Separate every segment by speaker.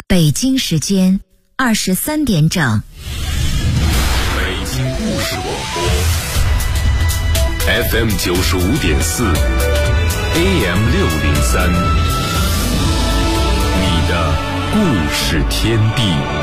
Speaker 1: 北京时间23点整。
Speaker 2: 北京故事广播 FM 95.4 AM 603，你的故事天地。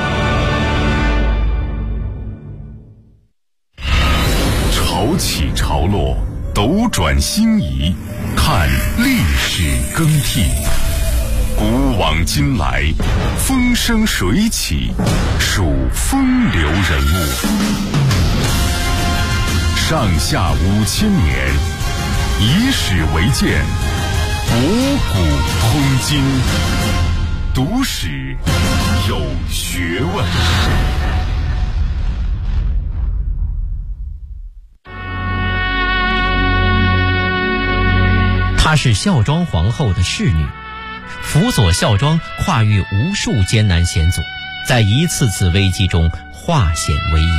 Speaker 2: 潮起潮落，斗转星移，看历史更替。古往今来，风生水起，数风流人物。上下5000年，以史为鉴，博古通今，读史有学问。
Speaker 3: 她是孝庄皇后的侍女，辅佐孝庄跨越无数艰难险阻，在一次次危机中化险为夷。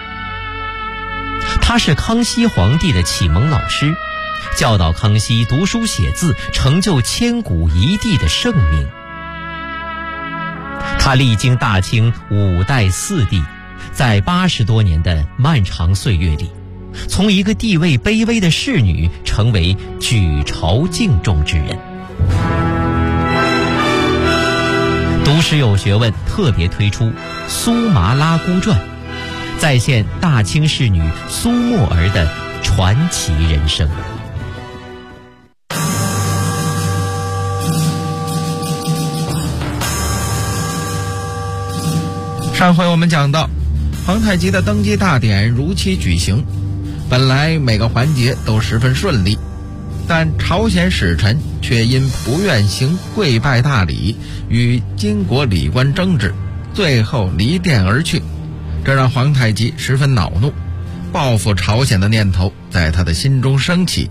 Speaker 3: 她是康熙皇帝的启蒙老师，教导康熙读书写字，成就千古一帝的盛名。她历经大清5代4帝，在80多年的漫长岁月里，从一个地位卑微的侍女成为举朝敬重之人。读史有学问特别推出《苏麻拉姑传》，再现大清侍女苏沫儿的传奇人生。
Speaker 4: 上回我们讲到，皇太极的登基大典如期举行，本来每个环节都十分顺利，但朝鲜使臣却因不愿行跪拜大礼，与金国礼官争执，最后离殿而去。这让皇太极十分恼怒，报复朝鲜的念头在他的心中升起。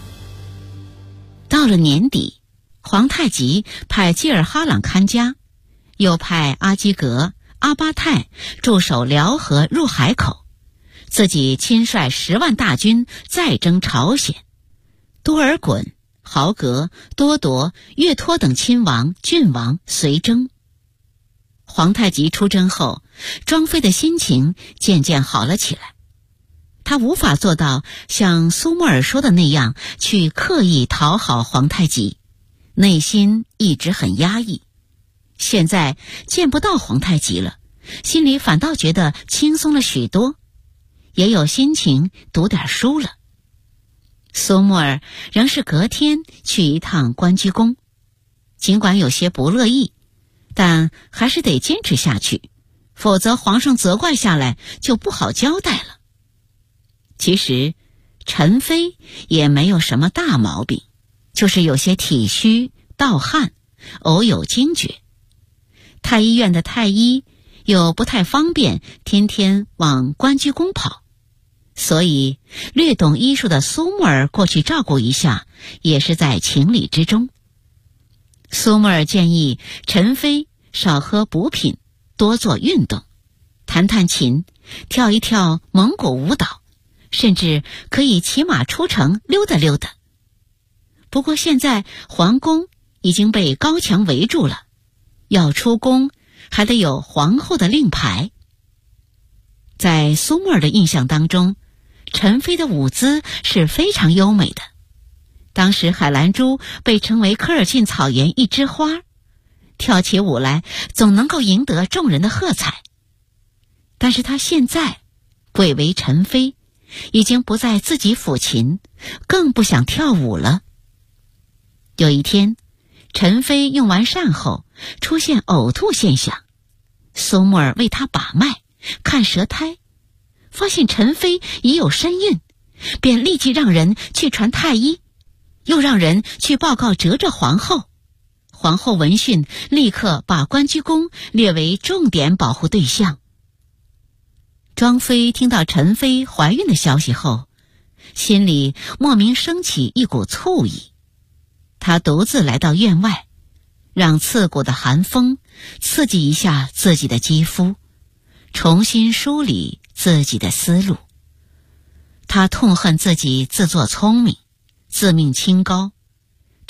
Speaker 5: 到了年底，皇太极派济尔哈朗看家，又派阿基格、阿巴泰驻守辽河入海口，自己亲率10万大军再征朝鲜。多尔衮、豪格、多铎、岳托等亲王、郡王随征。皇太极出征后，庄妃的心情渐渐好了起来。她无法做到像苏沫儿说的那样去刻意讨好皇太极，内心一直很压抑。现在见不到皇太极了，心里反倒觉得轻松了许多，也有心情读点书了。苏沫儿仍是隔天去一趟关居宫，尽管有些不乐意，但还是得坚持下去，否则皇上责怪下来就不好交代了。其实陈妃也没有什么大毛病，就是有些体虚盗汗，偶有惊厥。太医院的太医又不太方便天天往关居宫跑，所以略懂医术的苏沫儿过去照顾一下，也是在情理之中。苏沫儿建议陈妃少喝补品，多做运动，弹弹琴，跳一跳蒙古舞蹈，甚至可以骑马出城溜达溜达。不过现在皇宫已经被高墙围住了，要出宫还得有皇后的令牌。在苏沫儿的印象当中，陈妃的舞姿是非常优美的，当时海兰珠被称为科尔沁草原一枝花，跳起舞来总能够赢得众人的喝彩。但是她现在贵为陈妃，已经不再自己抚琴，更不想跳舞了。有一天，陈妃用完膳后出现呕吐现象，苏沫儿为她把脉看舌苔，发现陈妃已有身孕，便立即让人去传太医，又让人去报告哲哲皇后。皇后闻讯，立刻把关居宫列为重点保护对象。庄妃听到陈妃怀孕的消息后，心里莫名升起一股醋意。她独自来到院外，让刺骨的寒风刺激一下自己的肌肤，重新梳理自己的思路。她痛恨自己自作聪明，自命清高，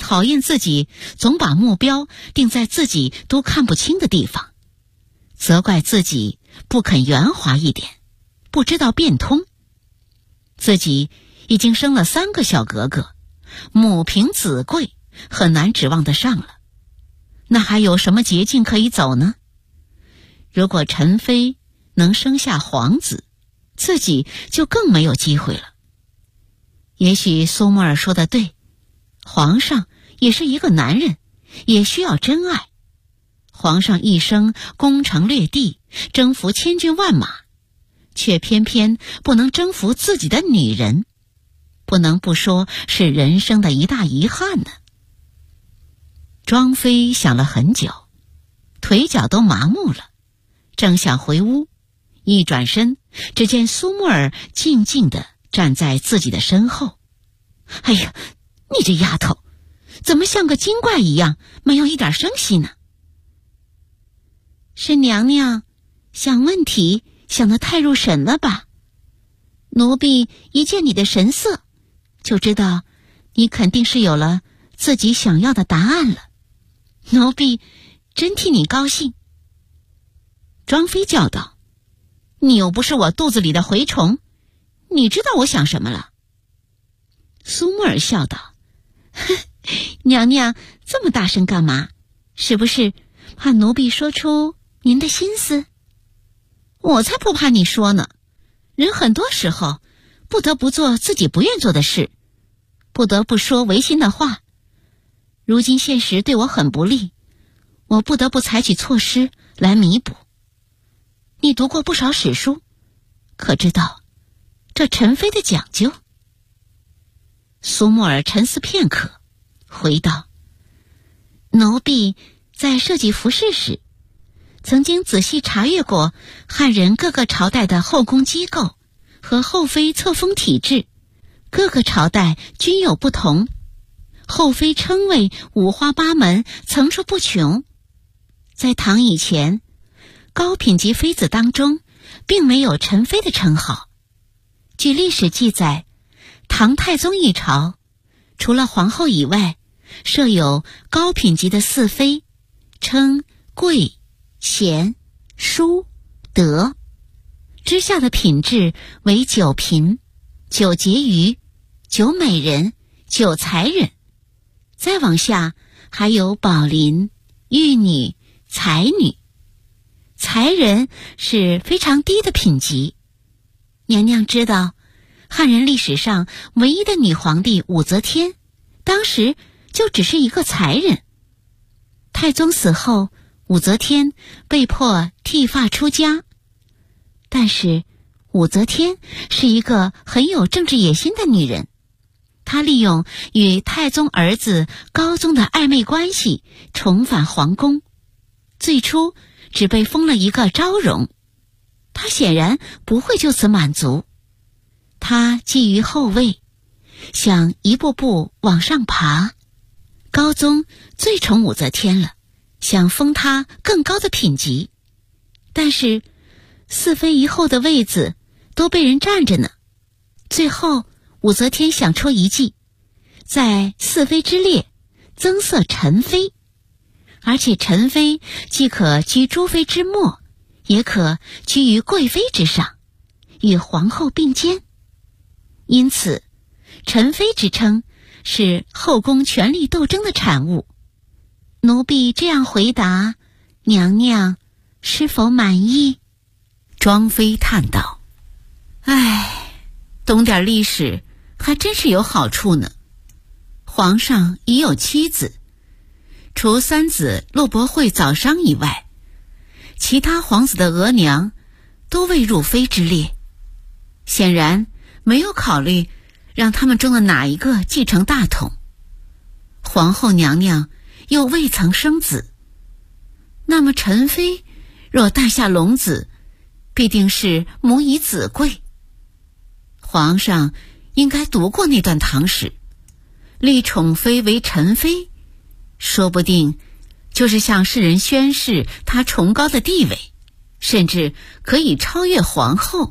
Speaker 5: 讨厌自己总把目标定在自己都看不清的地方，责怪自己不肯圆滑一点，不知道变通。自己已经生了3个小格格，母凭子贵，很难指望得上了。那还有什么捷径可以走呢？如果陈妃能生下皇子，自己就更没有机会了。也许苏沫儿说的对，皇上也是一个男人，也需要真爱。皇上一生攻城略地，征服千军万马，却偏偏不能征服自己的女人，不能不说是人生的一大遗憾呢。庄妃想了很久，腿脚都麻木了，正想回屋，一转身，只见苏沫儿静静地站在自己的身后。哎呀，你这丫头，怎么像个精怪一样，没有一点声息呢？是娘娘想问题想得太入神了吧？奴婢一见你的神色，就知道你肯定是有了自己想要的答案了。奴婢真替你高兴。庄妃叫道：你又不是我肚子里的蛔虫，你知道我想什么了？苏沫儿笑道：哼，娘娘这么大声干嘛？是不是怕奴婢说出您的心思？我才不怕你说呢。人很多时候不得不做自己不愿做的事，不得不说违心的话。如今现实对我很不利，我不得不采取措施来弥补。你读过不少史书，可知道这陈妃的讲究？苏沫儿沉思片刻，回道：奴婢在设计服饰时，曾经仔细查阅过汉人各个朝代的后宫机构和后妃册封体制，各个朝代均有不同，后妃称谓五花八门，层出不穷。在唐以前，高品级妃子当中并没有陈妃的称号。据历史记载，唐太宗一朝，除了皇后以外，设有高品级的4妃，称贵、贤、淑、德。之下的品质为9嫔、9婕妤、9美人、9才人。再往下还有宝林、玉女、才女。才人是非常低的品级。娘娘知道，汉人历史上唯一的女皇帝武则天，当时就只是一个才人。太宗死后，武则天被迫剃发出家。但是武则天是一个很有政治野心的女人，她利用与太宗儿子高宗的暧昧关系重返皇宫，最初只被封了一个昭容。她显然不会就此满足，她觊觎后位，想一步步往上爬。高宗最宠武则天了，想封她更高的品级，但是4妃一后的位子都被人占着呢。最后武则天想出一计，在4妃之列增设陈妃，而且陈妃既可居诸妃之末，也可居于贵妃之上，与皇后并肩。因此陈妃之称是后宫权力斗争的产物。奴婢这样回答，娘娘是否满意？庄妃叹道：唉，懂点历史还真是有好处呢。皇上已有妻子，除3子骆伯惠、早商以外，其他皇子的额娘都未入妃之列，显然没有考虑让他们中的哪一个继承大统。皇后娘娘又未曾生子，那么陈妃若诞下龙子，必定是母以子贵。皇上应该读过那段唐史，立宠妃为陈妃，说不定就是向世人宣示她崇高的地位，甚至可以超越皇后。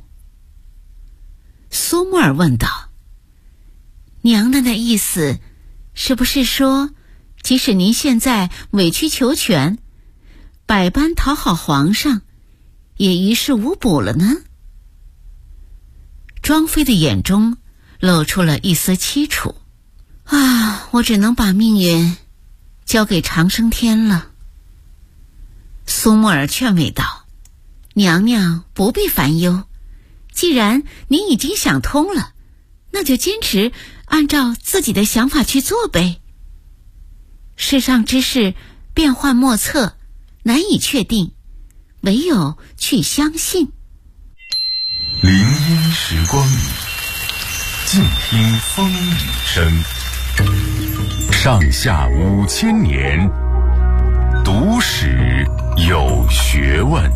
Speaker 5: 苏沫儿问道：娘娘的意思是不是说即使您现在委曲求全，百般讨好皇上，也于事无补了呢？庄妃的眼中露出了一丝凄楚。我只能把命运交给长生天了。苏沫儿劝慰道：娘娘不必烦忧，既然您已经想通了，那就坚持按照自己的想法去做呗。世上之事变幻莫测，难以确定，唯有去相信。
Speaker 2: 林荫时光里，静听风雨声。上下5000年，读史有学问。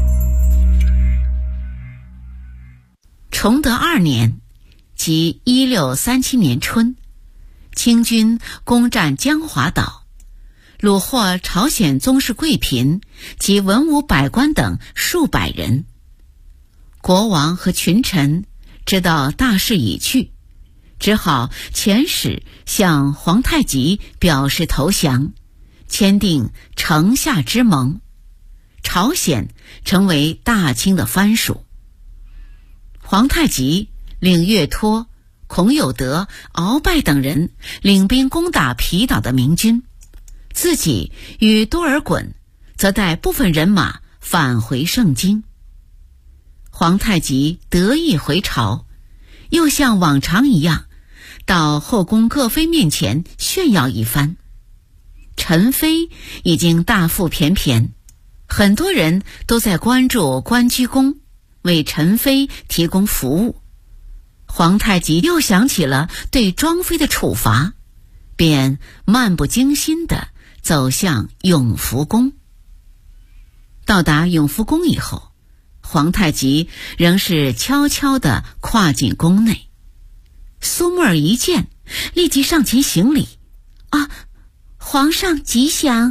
Speaker 5: 崇德2年，即1637年春，清军攻占江华岛，虏获朝鲜宗室贵嫔及文武百官等数百人。国王和群臣知道大势已去，只好遣使向皇太极表示投降，签订城下之盟，朝鲜成为大清的藩属。皇太极令岳托、孔有德、鳌拜等人领兵攻打皮岛的明军，自己与多尔衮则带部分人马返回盛京。皇太极得意回朝，又像往常一样到后宫各妃面前炫耀一番。宸妃已经大腹便便，很多人都在关注关雎宫，为宸妃提供服务。皇太极又想起了对庄妃的处罚，便漫不经心地走向永福宫。到达永福宫以后，皇太极仍是悄悄地跨进宫内。苏沫儿一见，立即上前行礼：皇上吉祥。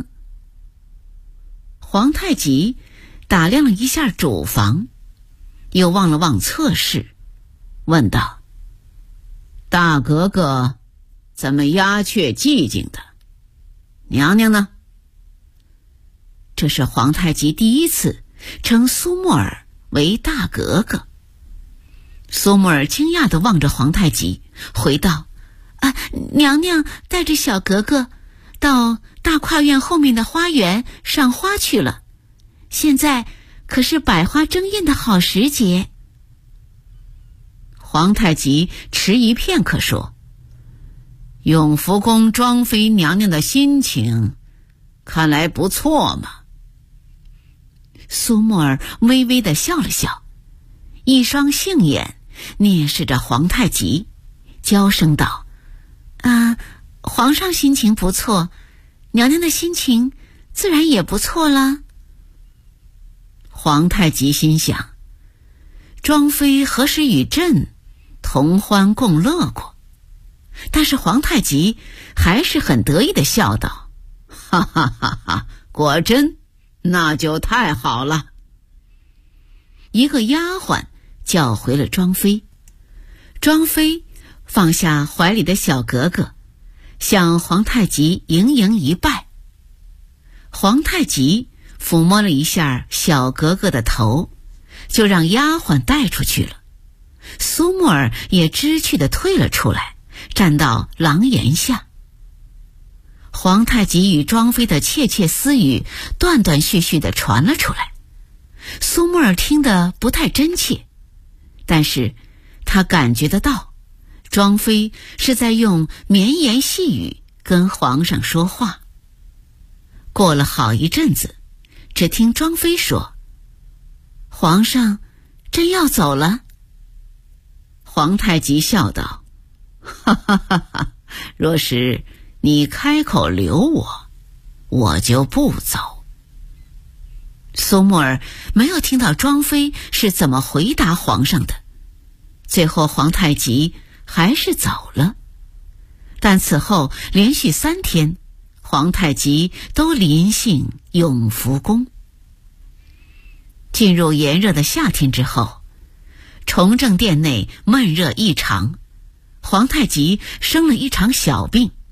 Speaker 5: 皇太极打量了一下主房，又望了望侧室，问道：大格格怎么鸦雀寂静的？娘娘呢？这是皇太极第一次称苏沫儿为大格格。苏沫儿惊讶地望着皇太极，回道：娘娘带着小格格到大跨院后面的花园赏花去了，现在可是百花争艳的好时节。皇太极迟疑片刻说：永福宫庄妃娘娘的心情看来不错嘛。苏沫儿微微地笑了笑，一双杏眼睨视着皇太极，娇声道：皇上心情不错，娘娘的心情自然也不错啦。皇太极心想，庄妃何时与朕同欢共乐过？但是皇太极还是很得意地笑道：哈哈哈哈，果真，那就太好了。一个丫鬟叫回了庄妃，庄妃放下怀里的小格格，向皇太极盈盈一拜。皇太极抚摸了一下小格格的头，就让丫鬟带出去了。苏沫儿也知趣地退了出来，站到廊檐下。皇太极与庄妃的窃窃私语断断续续地传了出来，苏沫儿听得不太真切，但是他感觉得到，庄妃是在用绵言细语跟皇上说话。过了好一阵子，只听庄妃说：皇上真要走了？皇太极笑道：哈哈哈哈，若是你开口留我，我就不走。苏沫儿没有听到庄妃是怎么回答皇上的，最后皇太极还是走了。但此后连续3天，皇太极都临幸永福宫。进入炎热的夏天之后，崇政殿内闷热异常，皇太极生了一场小病，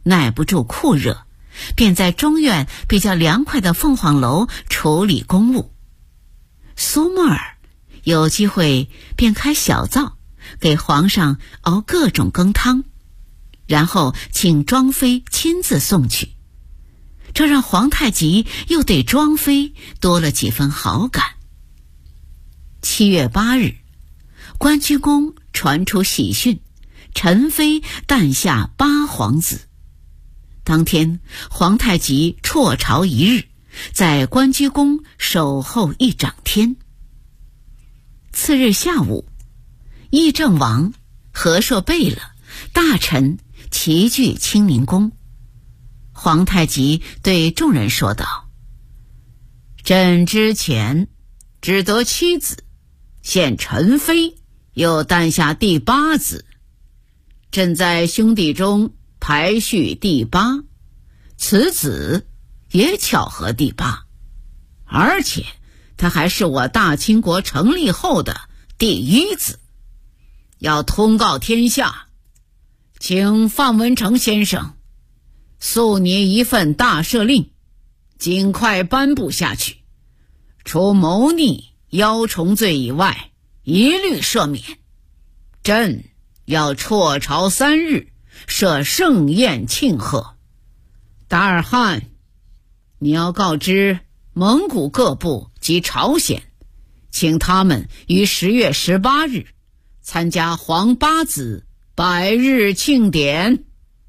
Speaker 5: 耐不住酷热，便在中院比较凉快的凤凰楼处理公务。苏沫儿有机会便开小灶，给皇上熬各种羹汤，然后请庄妃亲自送去。这让皇太极又对庄妃多了几分好感。7月8日，关雎宫传出喜讯，陈妃诞下8皇子。当天，皇太极辍朝1日，在关雎宫守候1整天。次日下午，议政王、和硕贝勒、大臣齐聚清宁宫。皇太极对众人说道：“朕之前只得7子，现陈妃又诞下第8子。朕在兄弟中排序第8，此子也巧合第8，而且他还是我大清国成立后的第1子。要通告天下，请范文成先生速拟一份大赦令，尽快颁布下去，除谋逆、邀重罪以外，一律赦免。朕要辍朝3日，设盛宴庆贺。达尔汉，你要告知蒙古各部及朝鲜，请他们于10月18日参加皇8子100日庆典。”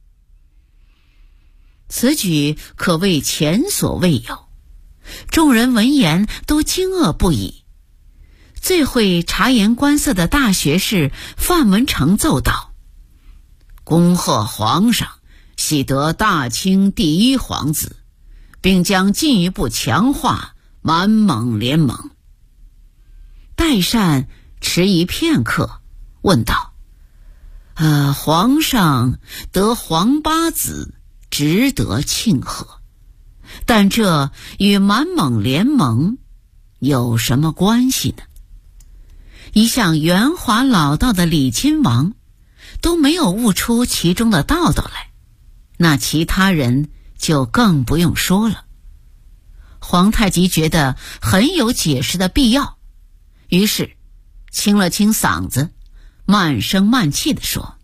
Speaker 5: 此举可谓前所未有，众人闻言都惊愕不已。最会察言观色的大学士范文成奏道：“恭贺皇上喜得大清第1皇子，并将进一步强化满蒙联盟。”代善迟疑片刻，问道：“皇上得皇8子，值得庆贺，但这与满蒙联盟有什么关系呢？”一向圆滑老道的李亲王都没有悟出其中的道道来，那其他人就更不用说了。皇太极觉得很有解释的必要，于是清了清嗓子，慢声慢气地说：“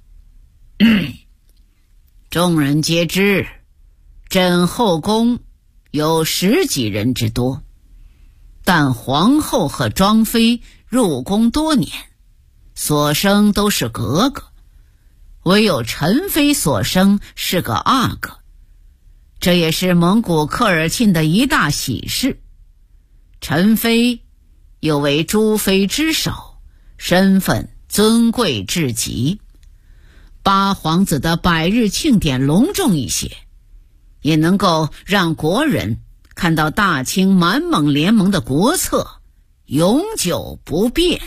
Speaker 5: 众人皆知，朕后宫有10几人之多，但皇后和庄妃入宫多年，所生都是格格，唯有陈妃所生是个阿哥。这也是蒙古科尔沁的一大喜事。陈妃又为诸妃之首，身份尊贵至极。8皇子的100日庆典隆重一些，也能够让国人看到大清满蒙联盟的国策永久不变。”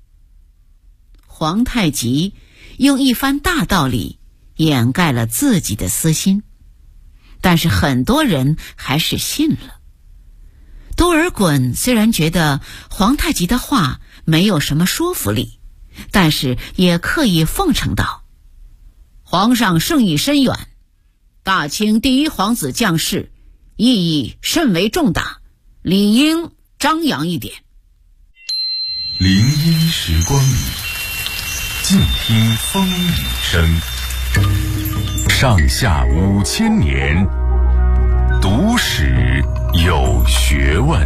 Speaker 5: 皇太极用一番大道理掩盖了自己的私心，但是很多人还是信了。多尔衮虽然觉得皇太极的话没有什么说服力，但是也刻意奉承道：“皇上圣意深远，大清第1皇子降世，意义甚为重大，理应张扬一点。”
Speaker 2: 林荫时光里，静听风雨声。上下5000年，读史有学问。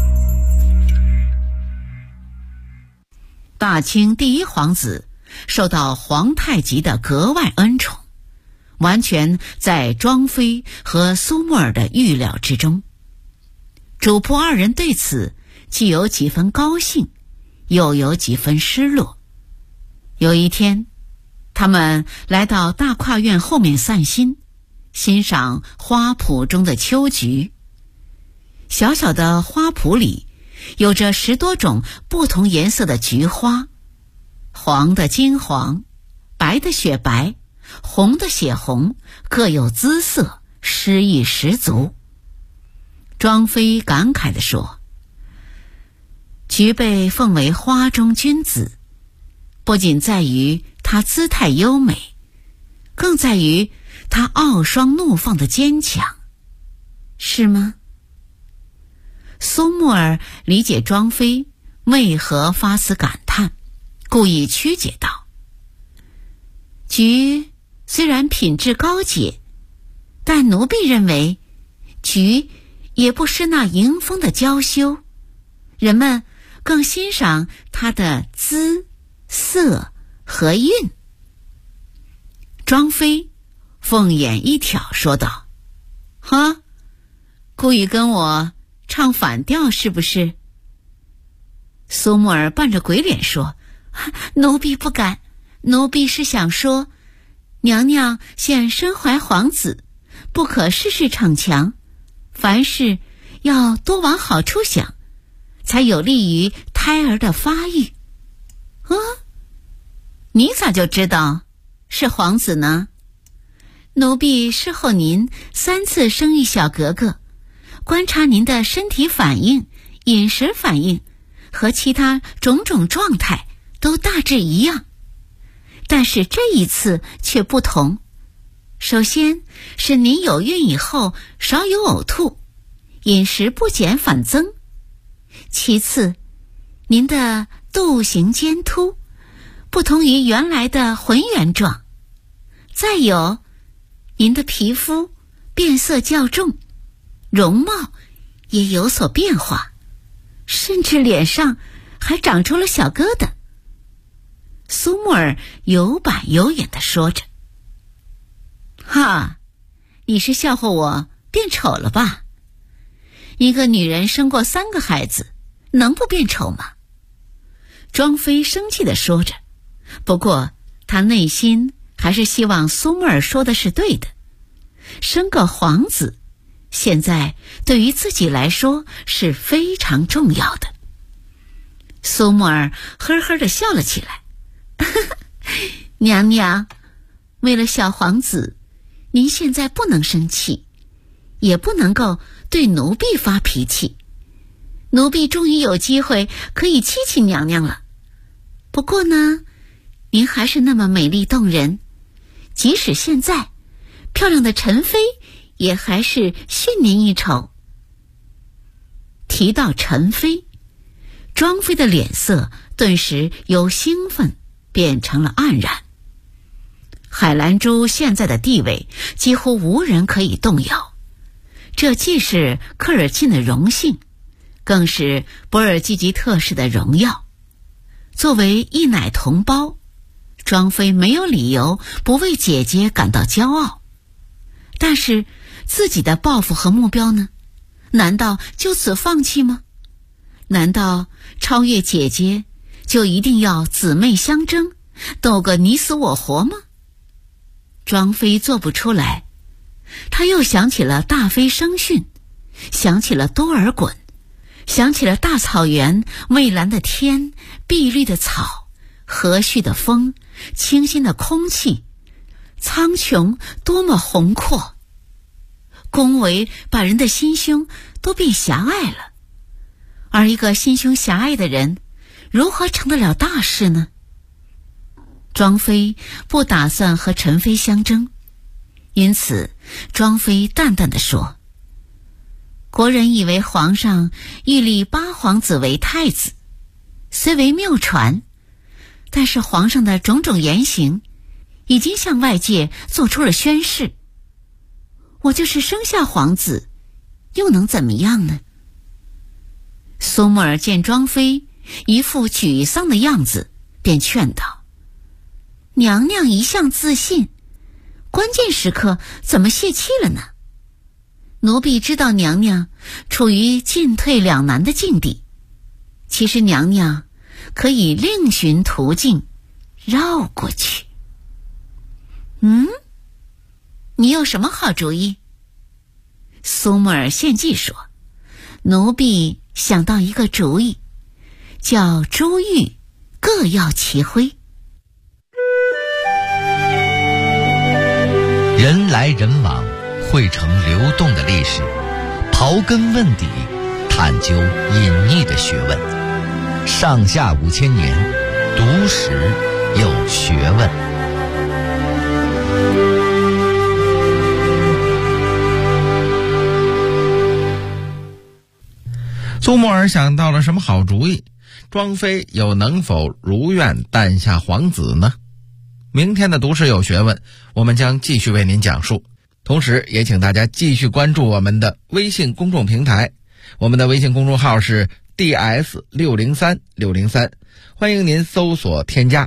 Speaker 5: 大清第1皇子受到皇太极的格外恩宠，完全在庄妃和苏沫儿的预料之中。主仆2人对此既有几分高兴，又有几分失落。有一天，他们来到大跨院后面散心，欣赏花圃中的秋菊。小小的花圃里有着10多种不同颜色的菊花，黄的金黄，白的雪白，红的血红，各有姿色，诗意十足。庄妃感慨地说：“菊被奉为花中君子，不仅在于它姿态优美，更在于他傲霜怒放的坚强，是吗？苏木儿理解庄妃为何发此感叹，故意曲解道：菊虽然品质高洁，但奴婢认为菊也不失那迎风的娇羞，人们更欣赏它的姿色和韵。庄妃凤眼一挑说道：哈，故意跟我唱反调是不是？苏木儿扮着鬼脸说：奴婢不敢，奴婢是想说，娘娘现身怀皇子，不可事事逞强，凡事要多往好处想，才有利于胎儿的发育。你咋就知道是皇子呢？奴婢侍候您3次生育小格格，观察您的身体反应、饮食反应和其他种种状态都大致一样，但是这一次却不同。首先是您有孕以后少有呕吐，饮食不减反增；其次，您的肚形尖凸，不同于原来的浑圆状；再有，您的皮肤变色较重，容貌也有所变化，甚至脸上还长出了小疙瘩。苏木儿有板有眼地说着：哈，你是笑话我变丑了吧？一个女人生过3个孩子，能不变丑吗？庄妃生气地说着，不过她内心还是希望苏木儿说的是对的。生个皇子，现在对于自己来说是非常重要的。苏木儿呵呵地笑了起来：娘娘，为了小皇子，您现在不能生气，也不能够对奴婢发脾气。奴婢终于有机会可以欺欺娘娘了。不过呢，您还是那么美丽动人，即使现在漂亮的陈妃也还是逊您一筹。提到陈妃，庄妃的脸色顿时由兴奋变成了黯然。海兰珠现在的地位几乎无人可以动摇，这既是科尔沁的荣幸，更是博尔济吉特氏的荣耀。作为一奶同胞，庄妃没有理由不为姐姐感到骄傲。但是自己的抱负和目标呢？难道就此放弃吗？难道超越姐姐就一定要姊妹相争，斗个你死我活吗？庄妃做不出来。她又想起了大妃生训，想起了多尔衮，想起了大草原蔚蓝的天、碧绿的草、和煦的风、清新的空气，苍穹多么宏阔，恭维把人的心胸都变狭隘了。而一个心胸狭隘的人，如何成得了大事呢？庄妃不打算和陈妃相争，因此庄妃淡淡地说：国人以为皇上欲立8皇子为太子，虽为谬传，但是皇上的种种言行已经向外界做出了宣示。我就是生下皇子，又能怎么样呢？苏木儿见庄妃一副沮丧的样子，便劝道：娘娘一向自信，关键时刻怎么泄气了呢？奴婢知道娘娘处于进退两难的境地，其实娘娘可以另寻途径绕过去。你有什么好主意？苏木儿献计说：奴婢想到一个主意，叫珠玉各耀其辉。
Speaker 6: 人来人往，汇成流动的历史，刨根问底，探究隐匿的学问。上下5000年，读史有学问。
Speaker 4: 苏沫尔想到了什么好主意？庄妃又能否如愿诞下皇子呢？明天的读史有学问，我们将继续为您讲述。同时也请大家继续关注我们的微信公众平台，我们的微信公众号是 DS603603，欢迎您搜索添加。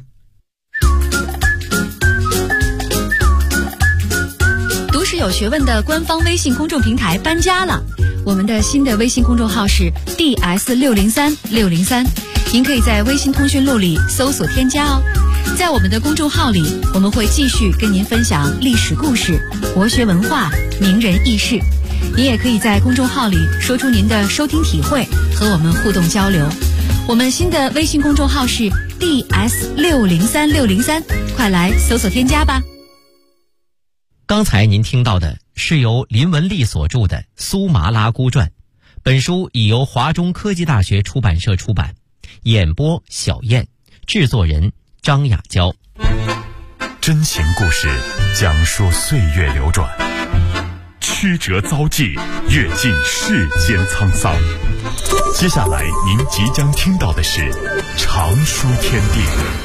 Speaker 7: 读史有学问的官方微信公众平台搬家了，我们的新的微信公众号是 DS603603，您可以在微信通讯录里搜索添加哦。在我们的公众号里，我们会继续跟您分享历史故事、国学文化、名人轶事。您也可以在公众号里说出您的收听体会，和我们互动交流。我们新的微信公众号是 DS603603，快来搜索添加吧。
Speaker 3: 刚才您听到的是由林文丽所著的《苏麻拉姑传》，本书已由华中科技大学出版社出版，演播小燕，制作人张雅娇。
Speaker 2: 真情故事讲述岁月流转，曲折遭际，阅尽世间沧桑。接下来您即将听到的是常书天地。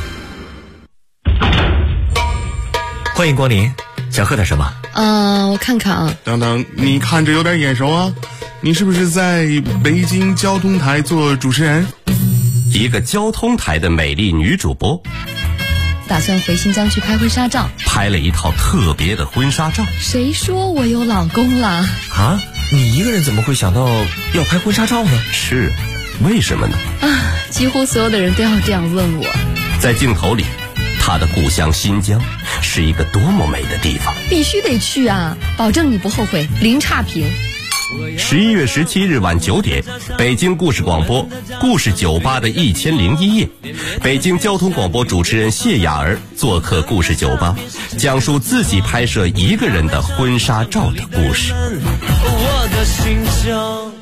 Speaker 8: 欢迎光临，想喝点什么？
Speaker 9: 我看看啊。
Speaker 10: 等等，你看着有点眼熟啊，你是不是在北京交通台做主持人？
Speaker 8: 一个交通台的美丽女主播，
Speaker 9: 打算回新疆去拍婚纱照，
Speaker 8: 拍了一套特别的婚纱照。
Speaker 9: 谁说我有老公了？
Speaker 8: 啊，你一个人怎么会想到要拍婚纱照呢？是，为什么呢？
Speaker 9: 几乎所有的人都要这样问我。在镜头里，他的故乡新疆是一个多么美的地方，必须得去啊，保证你不后悔，零差评。11月17日晚9点，北京故事广播故事酒吧的1001夜，北京交通广播主持人谢雅儿做客故事酒吧，讲述自己拍摄一个人的婚纱照的故事。我的心声。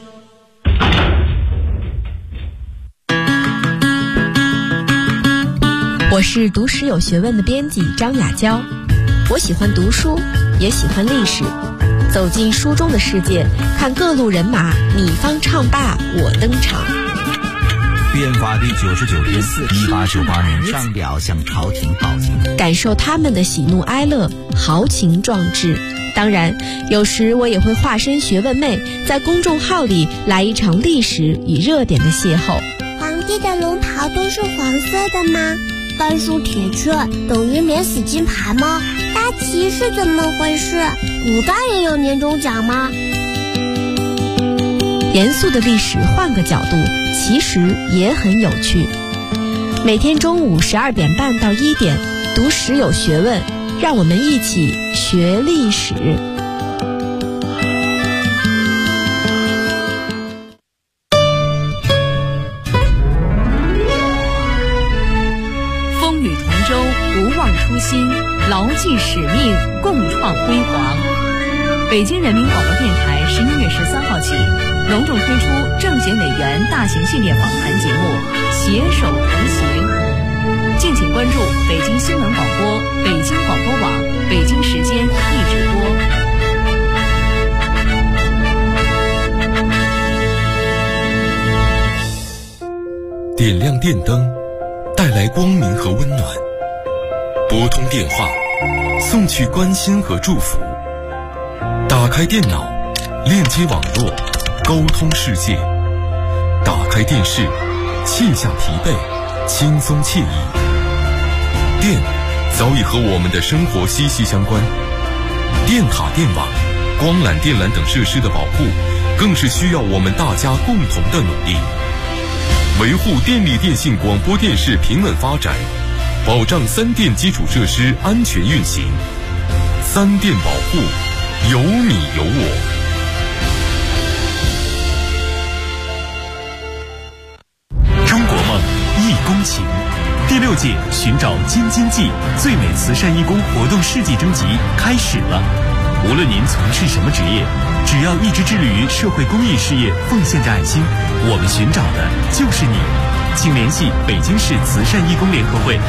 Speaker 11: 我是读史有学问的编辑张雅娇，我喜欢读书，也喜欢历史。走进书中的世界，看各路人马，你方唱罢我登场。
Speaker 6: 变法第99天，1898年上表向朝廷报警，
Speaker 11: 感受他们的喜怒哀乐，豪情壮志。当然，有时我也会化身学问妹，在公众号里来一场历史与热点的邂逅。
Speaker 12: 皇帝的龙袍都是黄色的吗？半数铁券等于免死金牌吗？大旗是怎么回事？古代也有年终奖吗？
Speaker 11: 严肃的历史换个角度，其实也很有趣。每天中午12点半到1点，读史有学问，让我们一起学历史。
Speaker 7: 初心，牢记使命，共创辉煌。北京人民广播电台11月13号起，隆重推出政协委员大型训练访谈节目《携手同行》，敬请关注北京新闻广播、北京广播网、北京时间一直播。
Speaker 13: 点亮电灯，带来光明和温暖。拨通电话，送去关心和祝福。打开电脑，链接网络，沟通世界。打开电视，卸下疲惫，轻松惬意。电早已和我们的生活息息相关，电塔、电网、光缆、电缆等设施的保护，更是需要我们大家共同的努力。维护电力电信广播电视平稳发展，保障三电基础设施安全运行，三电保护，有你有我。
Speaker 2: 中国梦，义工情。第6届寻找京津冀最美慈善义工活动世纪征集开始了。无论您从事什么职业，只要一直致力于社会公益事业，奉献着爱心，我们寻找的就是你。请联系北京市慈善义工联合会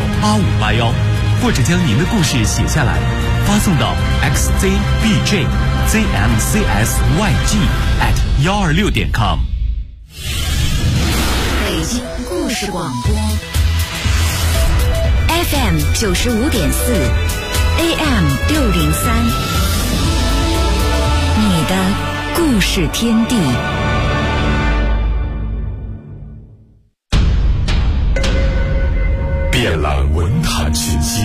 Speaker 2: 010-8769-8581，或者将您的故事写下来，发送到 xzbj zmcsyg@126.com。
Speaker 1: 北京故事广播 FM 95.4 AM 603，你的故事天地。
Speaker 2: 遍览文坛新星，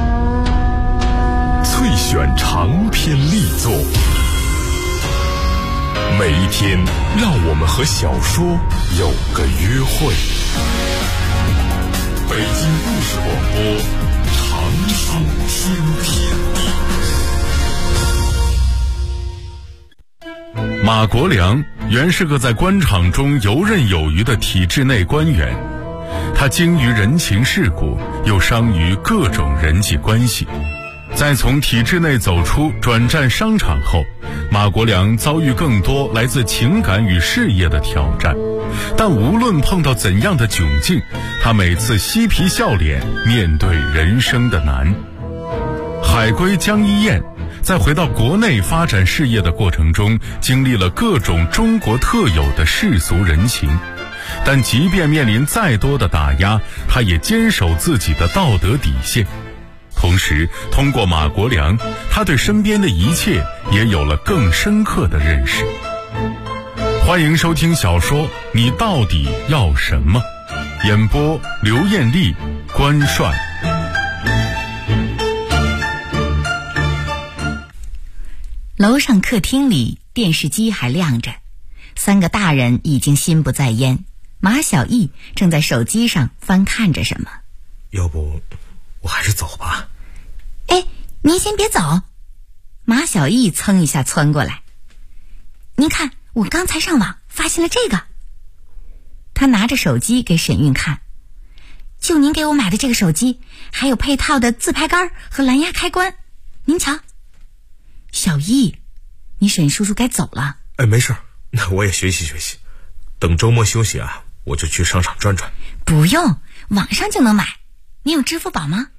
Speaker 2: 萃选长篇力作，每一天让我们和小说有个约会。北京故事广播，长寿新天地。马国良原是个在官场中游刃有余的体制内官员，他精于人情世故，又商于各种人际关系。在从体制内走出转战商场后，马国良遭遇更多来自情感与事业的挑战，但无论碰到怎样的窘境，他每次嬉皮笑脸面对人生的难。海归江一燕在回到国内发展事业的过程中，经历了各种中国特有的世俗人情，但即便面临再多的打压，他也坚守自己的道德底线。同时通过马国良，他对身边的一切也有了更深刻的认识。欢迎收听小说《你到底要什么》，演播刘艳丽、关帅。
Speaker 5: 楼上客厅里电视机还亮着，三个大人已经心不在焉，马小艺正在手机上翻看着什么。
Speaker 14: 要不我还是走吧。
Speaker 5: 哎，您先别走。马小艺噌一下窜过来，您看我刚才上网发现了这个。他拿着手机给沈韵看，就您给我买的这个手机，还有配套的自拍杆和蓝牙开关，您瞧。小艺，你沈叔叔该走了。
Speaker 14: 哎，没事，那我也学习学习，等周末休息啊，我就去商场转转。
Speaker 5: 不用，网上就能买。你有支付宝吗？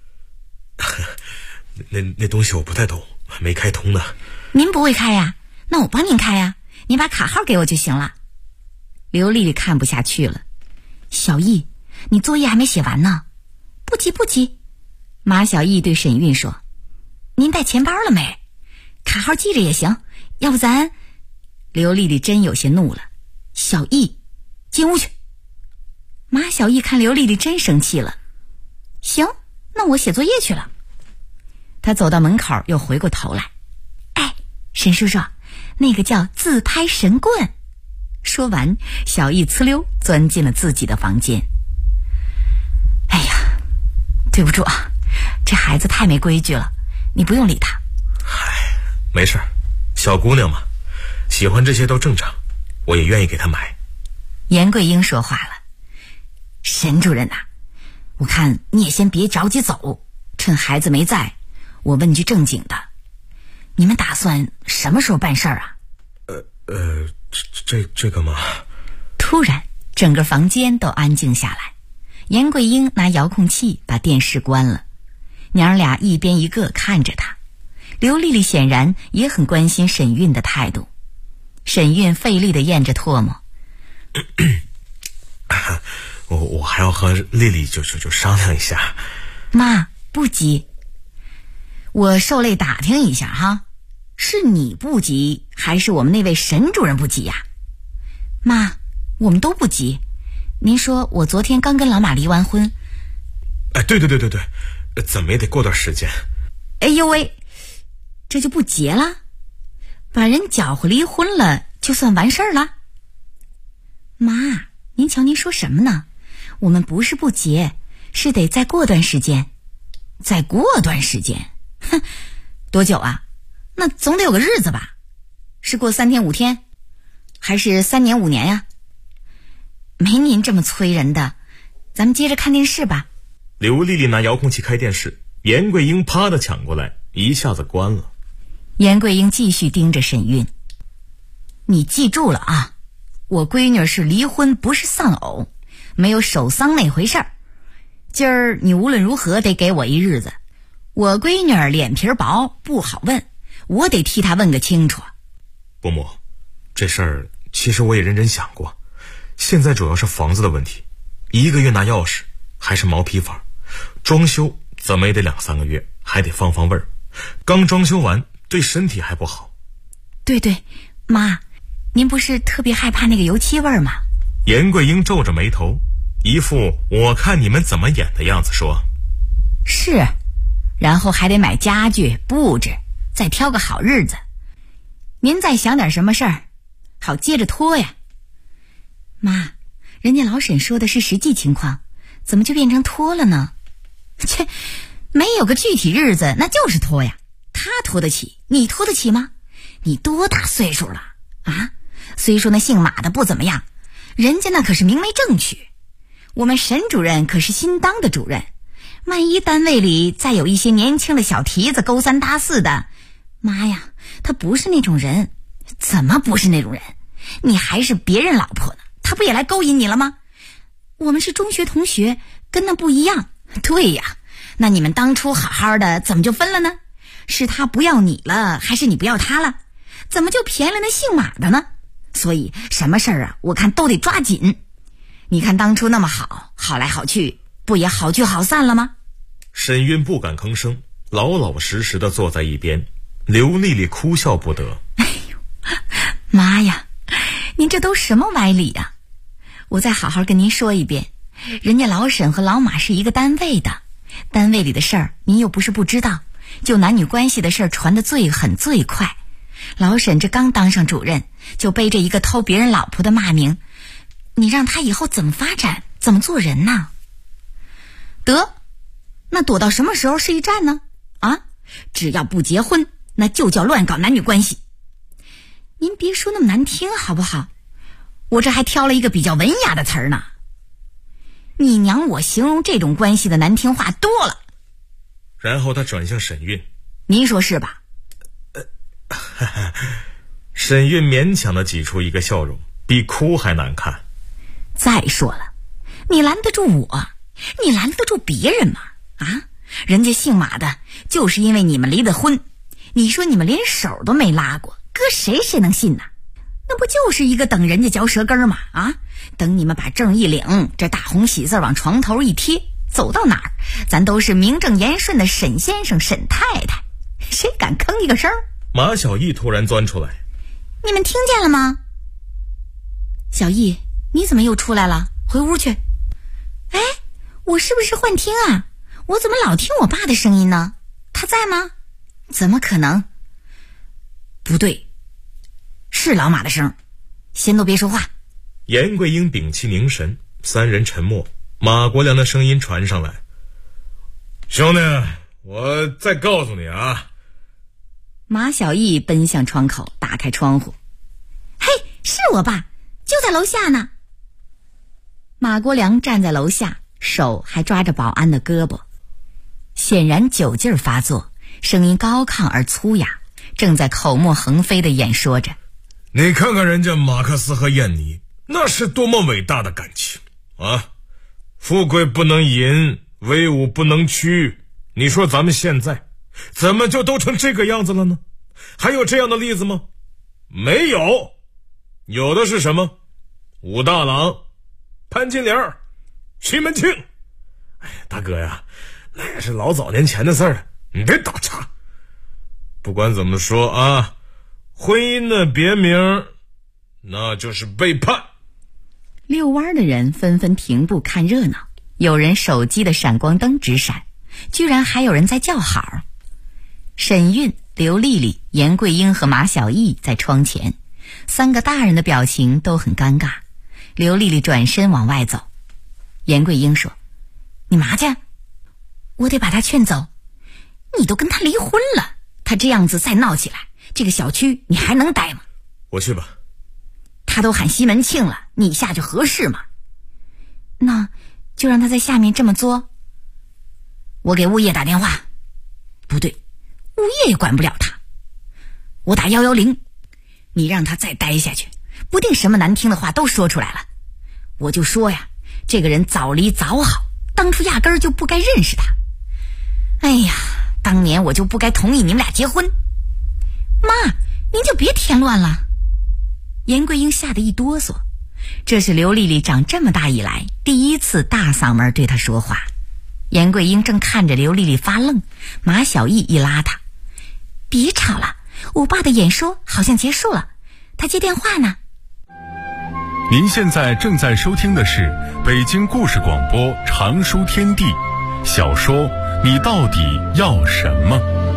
Speaker 14: 那东西我不太懂，没开通呢。
Speaker 5: 您不会开呀？那我帮您开呀，您把卡号给我就行了。刘丽丽看不下去了，小艺，你作业还没写完呢。不急不急。马小艺对沈韵说，您带钱包了没？卡号记着也行，要不咱……刘丽丽真有些怒了，小艺，进屋去。马小艺看刘丽丽真生气了，行，那我写作业去了。他走到门口又回过头来，哎，沈叔叔，那个叫自拍神棍。说完，小艺呲溜钻进了自己的房间。哎呀，对不住啊，这孩子太没规矩了，你不用理他。
Speaker 14: 没事，小姑娘嘛，喜欢这些都正常，我也愿意给她买。
Speaker 5: 严桂英说话了，沈主任呐，我看你也先别着急走，趁孩子没在，我问句正经的，你们打算什么时候办事儿啊？
Speaker 14: 这个嘛。
Speaker 5: 突然整个房间都安静下来，严桂英拿遥控器把电视关了，娘俩一边一个看着她。刘丽丽显然也很关心沈韵的态度。沈韵费力地咽着唾沫，
Speaker 14: 我还要和丽丽就商量一下。
Speaker 5: 妈，不急，我受累打听一下哈，是你不急还是我们那位沈主任不急呀？妈，我们都不急。您说我昨天刚跟老马离完婚。
Speaker 14: 哎，对，怎么也得过段时间。
Speaker 5: 哎呦喂，这就不结了？把人搅和离婚了就算完事儿了？妈，您瞧您说什么呢？我们不是不结，是得再过段时间。再过段时间？哼，多久啊？那总得有个日子吧？是过3天5天，还是3年5年呀？没您这么催人的，咱们接着看电视吧。
Speaker 14: 刘丽丽拿遥控器开电视，严桂英啪的抢过来，一下子关了。
Speaker 5: 严桂英继续盯着沈韵，你记住了啊，我闺女是离婚，不是丧偶，没有守丧那回事儿。今儿你无论如何得给我一日子，我闺女脸皮薄，不好问， 我得替他问个清楚。
Speaker 14: 伯母，这事儿其实我也认真想过，现在主要是房子的问题，1个月拿钥匙还是毛坯房，装修怎么也得2-3个月，还得放味儿，刚装修完对身体还不好。
Speaker 5: 对对，妈，您不是特别害怕那个油漆味吗？
Speaker 14: 严桂英皱着眉头，一副我看你们怎么演的样子说。
Speaker 5: 是，然后还得买家具布置，再挑个好日子。您再想点什么事儿，好接着拖呀。妈，人家老沈说的是实际情况，怎么就变成拖了呢？切，没有个具体日子那就是拖呀。他拖得起，你拖得起吗？你多大岁数了啊？虽说那姓马的不怎么样，人家那可是明媒正娶，我们沈主任可是新当的主任，万一单位里再有一些年轻的小蹄子勾三搭四的，妈呀，他不是那种人。怎么不是那种人？你还是别人老婆呢，他不也来勾引你了吗？我们是中学同学，跟那不一样。对呀，那你们当初好好的怎么就分了呢？是他不要你了，还是你不要他了？怎么就便宜了那姓马的呢？所以什么事儿啊，我看都得抓紧。你看当初那么好，好来好去，不也好聚好散了吗？
Speaker 14: 沈韵不敢吭声，老老实实的坐在一边。刘丽丽哭笑不得。
Speaker 5: 哎呦，妈呀，您这都什么歪理啊？我再好好跟您说一遍，人家老沈和老马是一个单位的，单位里的事儿您又不是不知道，就男女关系的事儿传得最狠最快。老沈这刚当上主任，就背着一个偷别人老婆的骂名，你让他以后怎么发展，怎么做人呢？得，那躲到什么时候是一战呢？啊，只要不结婚，那就叫乱搞男女关系。您别说那么难听好不好？我这还挑了一个比较文雅的词儿呢。你娘我形容这种关系的难听话多了。
Speaker 14: 然后他转向沈韵，
Speaker 5: 您说是吧？
Speaker 14: 沈韵勉强的挤出一个笑容，比哭还难看。
Speaker 5: 再说了，你拦得住我，你拦得住别人吗？啊，人家姓马的就是因为你们离的婚，你说你们连手都没拉过，搁谁能信呢？那不就是一个等人家嚼舌根吗？啊，等你们把证一领，这大红喜字往床头一贴，走到哪儿咱都是名正言顺的沈先生沈太太，谁敢吭一个声？
Speaker 14: 马小艺突然钻出来，
Speaker 5: 你们听见了吗？小艺，你怎么又出来了？回屋去。哎，我是不是幻听啊？我怎么老听我爸的声音呢？他在吗？怎么可能？不对，是老马的声。先都别说话。
Speaker 14: 严桂英屏气凝神，三人沉默。马国良的声音传上来，兄弟，我再告诉你啊。
Speaker 5: 马小艺奔向窗口，打开窗户。嘿，是我爸，就在楼下呢。马国良站在楼下，手还抓着保安的胳膊，显然酒劲儿发作，声音高亢而粗哑，正在口沫横飞地演说着。
Speaker 14: 你看看人家马克思和燕妮，那是多么伟大的感情啊！富贵不能淫，威武不能屈。你说咱们现在怎么就都成这个样子了呢？还有这样的例子吗？没有。有的是什么？武大郎、潘金莲、西门庆。哎，大哥呀，那也是老早年前的事儿了，你别打岔。不管怎么说啊，婚姻的别名那就是背叛。
Speaker 5: 遛弯的人纷纷停步看热闹，有人手机的闪光灯直闪，居然还有人在叫好。沈韵、刘丽丽、严桂英和马小艺在窗前，三个大人的表情都很尴尬。刘丽丽转身往外走，严桂英说：“你嘛去？我得把他劝走。你都跟他离婚了，他这样子再闹起来，这个小区你还能待吗？”
Speaker 14: 我去吧。
Speaker 5: 他都喊西门庆了，你下去合适吗？那就让他在下面这么作。我给物业打电话。不对，物业也管不了他。我打110，你让他再待下去，不定什么难听的话都说出来了。我就说呀，这个人早离早好，当初压根儿就不该认识他。哎呀，当年我就不该同意你们俩结婚。 您就别添乱了。严桂英吓得一哆嗦，这是刘丽丽长这么大以来第一次大嗓门对她说话。严桂英正看着刘丽丽发愣，马小艺一拉她：别吵了，我爸的演说好像结束了，他接电话呢。
Speaker 2: 您现在正在收听的是北京故事广播长书天地小说《你到底要什么》。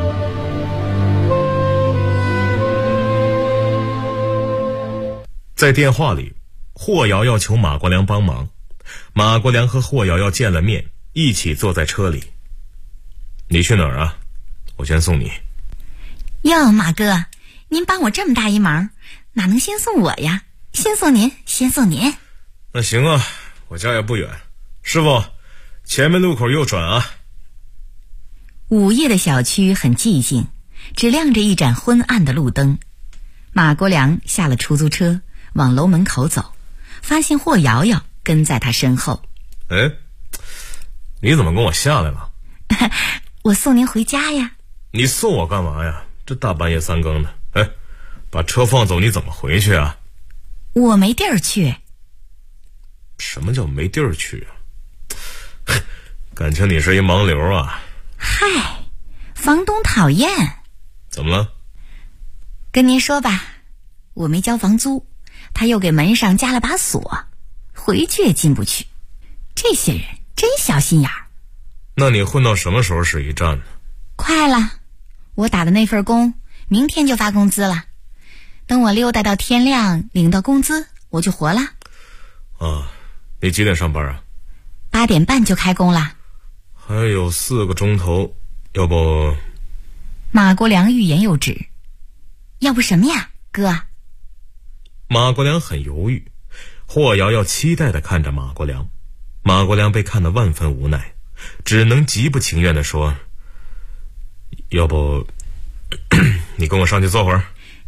Speaker 14: 在电话里，霍瑶瑶求马国良帮忙，马国良和霍瑶瑶见了面，一起坐在车里。你去哪儿啊？我先送你。
Speaker 5: 哟，马哥，您帮我这么大一忙，哪能先送我呀？先送您，先送您。
Speaker 14: 那行啊，我家也不远。师傅，前面路口右转啊。
Speaker 5: 午夜的小区很寂静，只亮着一盏昏暗的路灯。马国良下了出租车，往楼门口走，发现霍瑶瑶跟在他身后。
Speaker 14: 哎，你怎么跟我下来了？
Speaker 5: 我送您回家呀。
Speaker 14: 你送我干嘛呀？这大半夜三更的，哎，把车放走，你怎么回去啊？
Speaker 5: 我没地儿去。
Speaker 14: 什么叫没地儿去啊？感情你是一盲流啊。
Speaker 5: 嗨，房东讨厌。
Speaker 14: 怎么了？
Speaker 5: 跟您说吧，我没交房租，他又给门上加了把锁，回去也进不去。这些人真小心眼儿。
Speaker 14: 那你混到什么时候是一站呢？
Speaker 5: 快了，我打的那份工明天就发工资了，等我溜达到天亮领到工资我就活了。
Speaker 14: 啊，你几点上班啊
Speaker 5: ？8点半就开工了。
Speaker 14: 还有4个钟头，要不……
Speaker 5: 马国良欲言又止。要不什么呀，哥？
Speaker 14: 马国良很犹豫，霍瑶瑶期待地看着马国良，马国良被看得万分无奈，只能极不情愿地说：要不你跟我上去坐会儿？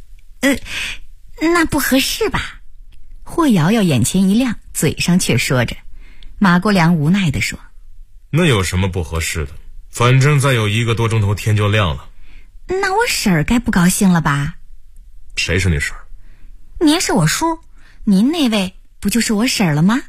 Speaker 5: 那不合适吧？霍瑶瑶眼前一亮，嘴上却说着。马国良无奈地说：
Speaker 14: 那有什么不合适的？反正再有1个多钟头天就亮了。
Speaker 5: 那我婶儿该不高兴了吧？
Speaker 14: 谁是你婶儿？
Speaker 5: 您是我叔，您那位不就是我婶儿了吗？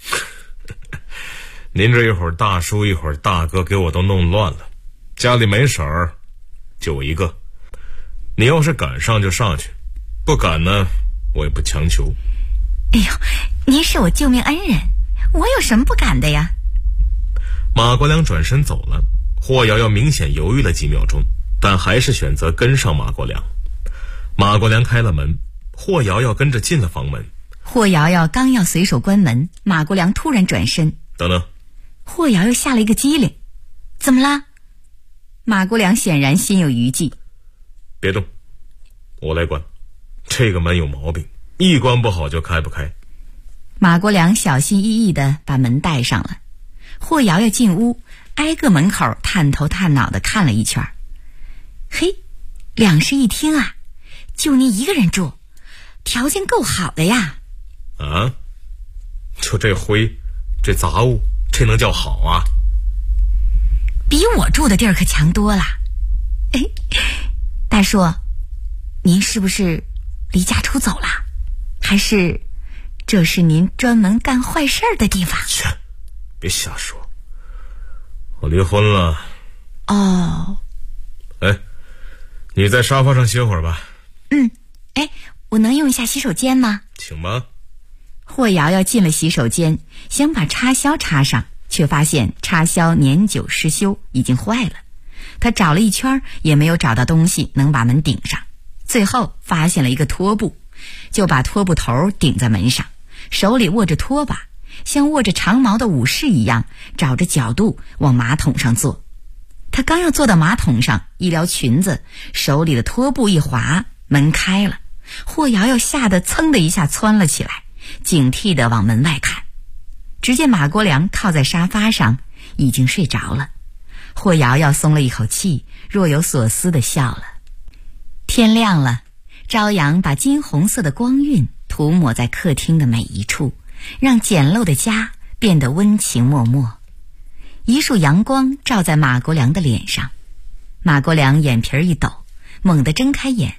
Speaker 14: 您这一会儿大叔一会儿大哥，给我都弄乱了。家里没婶儿，就我一个。你要是赶上就上去，不赶呢，我也不强求。
Speaker 5: 哎呦，您是我救命恩人，我有什么不敢的呀？
Speaker 14: 马国良转身走了，霍瑶瑶明显犹豫了几秒钟，但还是选择跟上马国良。马国良开了门，霍瑶瑶跟着进了房门。
Speaker 5: 霍瑶瑶刚要随手关门，马国良突然转身。
Speaker 14: 等等。
Speaker 5: 霍瑶瑶吓了一个机灵。怎么了？马国良显然心有余悸。
Speaker 14: 别动，我来关。这个门有毛病，一关不好就开不开。
Speaker 5: 马国良小心翼翼地把门带上了。霍瑶瑶进屋，挨个门口探头探脑地看了一圈。嘿，2室1厅啊，就您一个人住，条件够好的呀。
Speaker 14: 啊？就这灰，这杂物，这能叫好啊？
Speaker 5: 比我住的地儿可强多了。哎，大叔，您是不是离家出走了？还是这是您专门干坏事的地方？
Speaker 14: 切，别瞎说，我离婚了。
Speaker 5: 哦。
Speaker 14: 哎，你在沙发上歇会儿吧。
Speaker 5: 哎，我能用一下洗手间吗？
Speaker 14: 请吧。
Speaker 5: 霍瑶瑶进了洗手间，想把插销插上，却发现插销年久失修，已经坏了。她找了一圈也没有找到东西能把门顶上，最后发现了一个拖布，就把拖布头顶在门上，手里握着拖把，像握着长矛的武士一样，找着角度往马桶上坐。她刚要坐到马桶上，一撩裙子，手里的拖布一滑，门开了。霍瑶瑶吓得噌的一下窜了起来，警惕地往门外看。只见马国良靠在沙发上，已经睡着了。霍瑶瑶松了一口气，若有所思地笑了。天亮了，朝阳把金红色的光晕涂抹在客厅的每一处，让简陋的家变得温情脉脉。一束阳光照在马国良的脸上，马国良眼皮一抖，猛地睁开眼，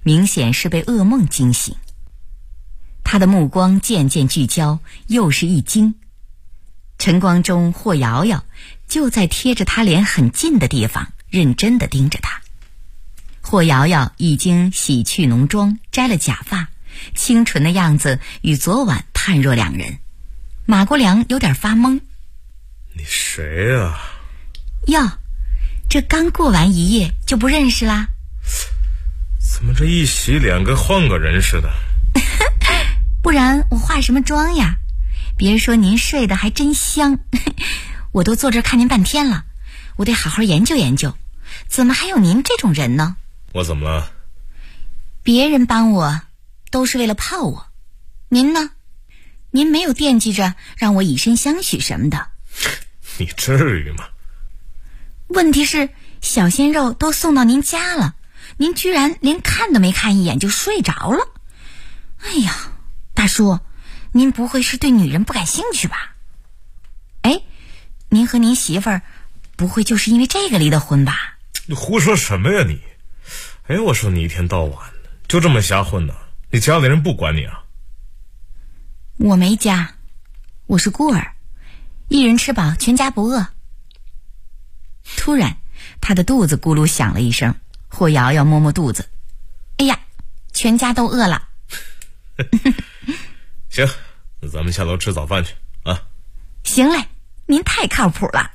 Speaker 5: 明显是被噩梦惊醒。他的目光渐渐聚焦，又是一惊。晨光中，霍瑶瑶就在贴着他脸很近的地方认真地盯着他。霍瑶瑶已经洗去浓妆，摘了假发，清纯的样子与昨晚判若两人。马国良有点发懵。
Speaker 14: 你谁啊？
Speaker 5: 哟，这刚过完一夜就不认识啦？
Speaker 14: 怎么这一洗脸跟换个人似的？
Speaker 5: 不然我化什么妆呀？别说您睡得还真香，我都坐这儿看您半天了，我得好好研究研究，怎么还有您这种人呢？
Speaker 14: 我怎么了？
Speaker 5: 别人帮我都是为了泡我，您呢？您没有惦记着让我以身相许什么的。
Speaker 14: 你至于吗？
Speaker 5: 问题是小鲜肉都送到您家了，您居然连看都没看一眼就睡着了。哎呀，大叔，您不会是对女人不感兴趣吧？哎，您和您媳妇儿不会就是因为这个离的婚吧？
Speaker 14: 你胡说什么呀你？哎，我说你一天到晚的就这么瞎混呢？你家里人不管你啊？
Speaker 5: 我没家，我是孤儿，一人吃饱全家不饿。突然他的肚子咕噜响了一声，霍瑶瑶摸摸肚子，哎呀，全家都饿了。
Speaker 14: 行，那咱们下楼吃早饭去啊。
Speaker 5: 行嘞，您太靠谱了。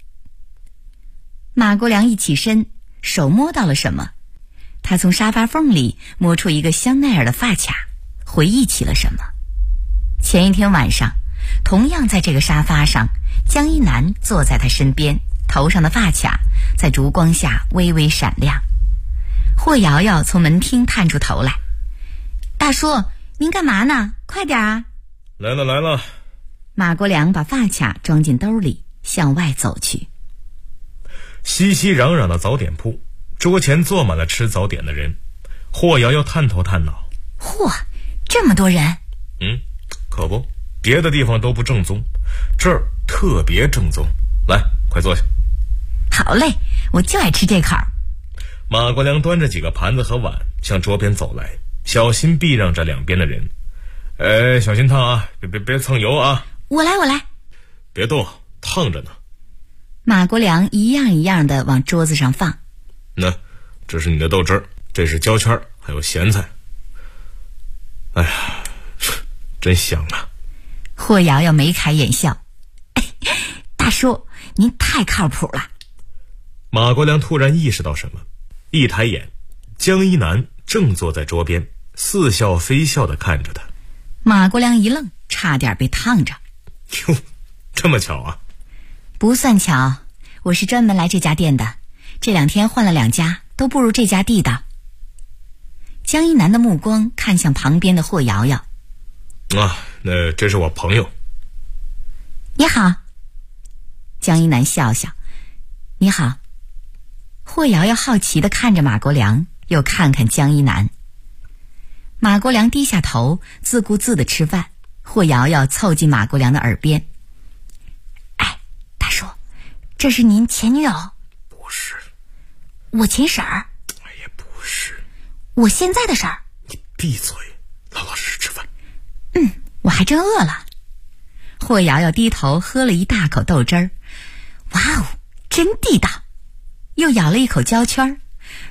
Speaker 5: 马国良一起身，手摸到了什么，他从沙发缝里摸出一个香奈儿的发卡，回忆起了什么。前一天晚上，同样在这个沙发上，江一南坐在他身边，头上的发卡在烛光下微微闪亮。霍瑶瑶从门厅探出头来，大叔，您干嘛呢？快点啊！
Speaker 14: 来了来了。
Speaker 5: 马国良把发卡装进兜里，向外走去。
Speaker 14: 熙熙攘攘的早点铺，桌前坐满了吃早点的人。霍瑶瑶探头探脑，
Speaker 5: 嚯，这么多人！
Speaker 14: 可不，别的地方都不正宗，这儿特别正宗。来，快坐下。
Speaker 5: 好嘞，我就爱吃这口。
Speaker 14: 马国良端着几个盘子和碗向桌边走来，小心避让着两边的人。小心烫啊，别蹭油啊。
Speaker 5: 我来。
Speaker 14: 别动，烫着呢。
Speaker 5: 马国良一样一样的往桌子上放。
Speaker 14: 那这是你的豆汁儿，这是焦圈，还有咸菜。哎呀，真香啊！
Speaker 5: 霍瑶瑶眉开眼笑，大叔，您太靠谱了。
Speaker 14: 马国良突然意识到什么，一抬眼，江一南正坐在桌边，似笑非笑地看着他。
Speaker 5: 马国良一愣，差点被烫着。
Speaker 14: 哟，这么巧啊？
Speaker 5: 不算巧，我是专门来这家店的，这2天换了2家，都不如这家地道。江一南的目光看向旁边的霍瑶瑶。
Speaker 14: 那这是我朋友。
Speaker 5: 你好。江一南笑笑。你好。霍瑶瑶好奇地看着马国良，又看看江一南。马国良低下头，自顾自地吃饭。霍瑶瑶凑近马国良的耳边，哎，大叔，这是您前女友？
Speaker 14: 不是。
Speaker 5: 我前婶儿？
Speaker 14: 也不是。
Speaker 5: 我现在的婶儿？
Speaker 14: 你闭嘴，老老实实吃饭。
Speaker 5: 我还真饿了。霍瑶瑶低头喝了一大口豆汁儿，哇哦，真地道。又咬了一口焦圈，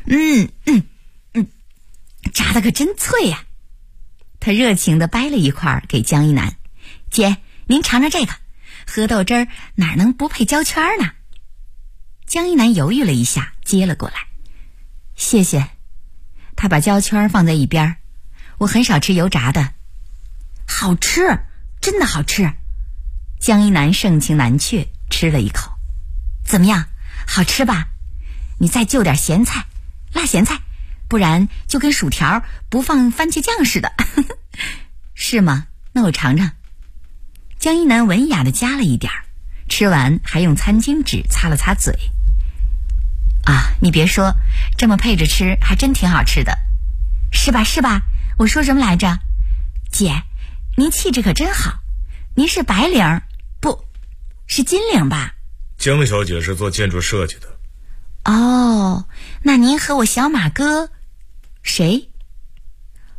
Speaker 5: 炸得可真脆呀。他热情地掰了一块给江一南，姐，您尝尝这个，喝豆汁儿哪能不配焦圈呢？江一南犹豫了一下，接了过来，谢谢。他把焦圈放在一边，我很少吃油炸的。好吃，真的好吃。江一南盛情难却，吃了一口。怎么样，好吃吧？你再就点咸菜，辣咸菜，不然就跟薯条不放番茄酱似的。是吗？那我尝尝。江一南文雅地加了一点，吃完还用餐巾纸擦了擦嘴。你别说，这么配着吃还真挺好吃的。是吧？我说什么来着？姐，您气质可真好，您是白领，不是金领吧？
Speaker 14: 江小姐是做建筑设计的。
Speaker 5: 哦，那您和我小马哥谁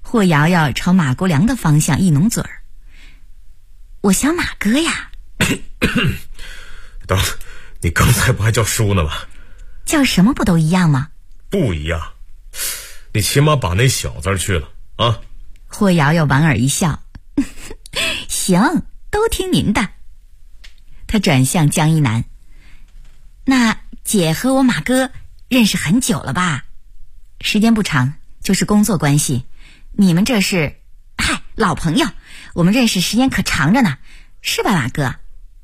Speaker 5: 霍瑶瑶朝马国良的方向一拢嘴儿：“我想马哥呀。”
Speaker 14: 等，你刚才不还叫叔呢吗？
Speaker 5: 叫什么不都一样吗？
Speaker 14: 不一样，你起码把那小字去了啊。
Speaker 5: 霍瑶瑶莞尔一笑：“行，都听您的。”他转向江一南：“那姐和我马哥认识很久了吧？”“时间不长，就是工作关系。你们这是……嗨，老朋友，我们认识时间可长着呢，是吧，马哥？”“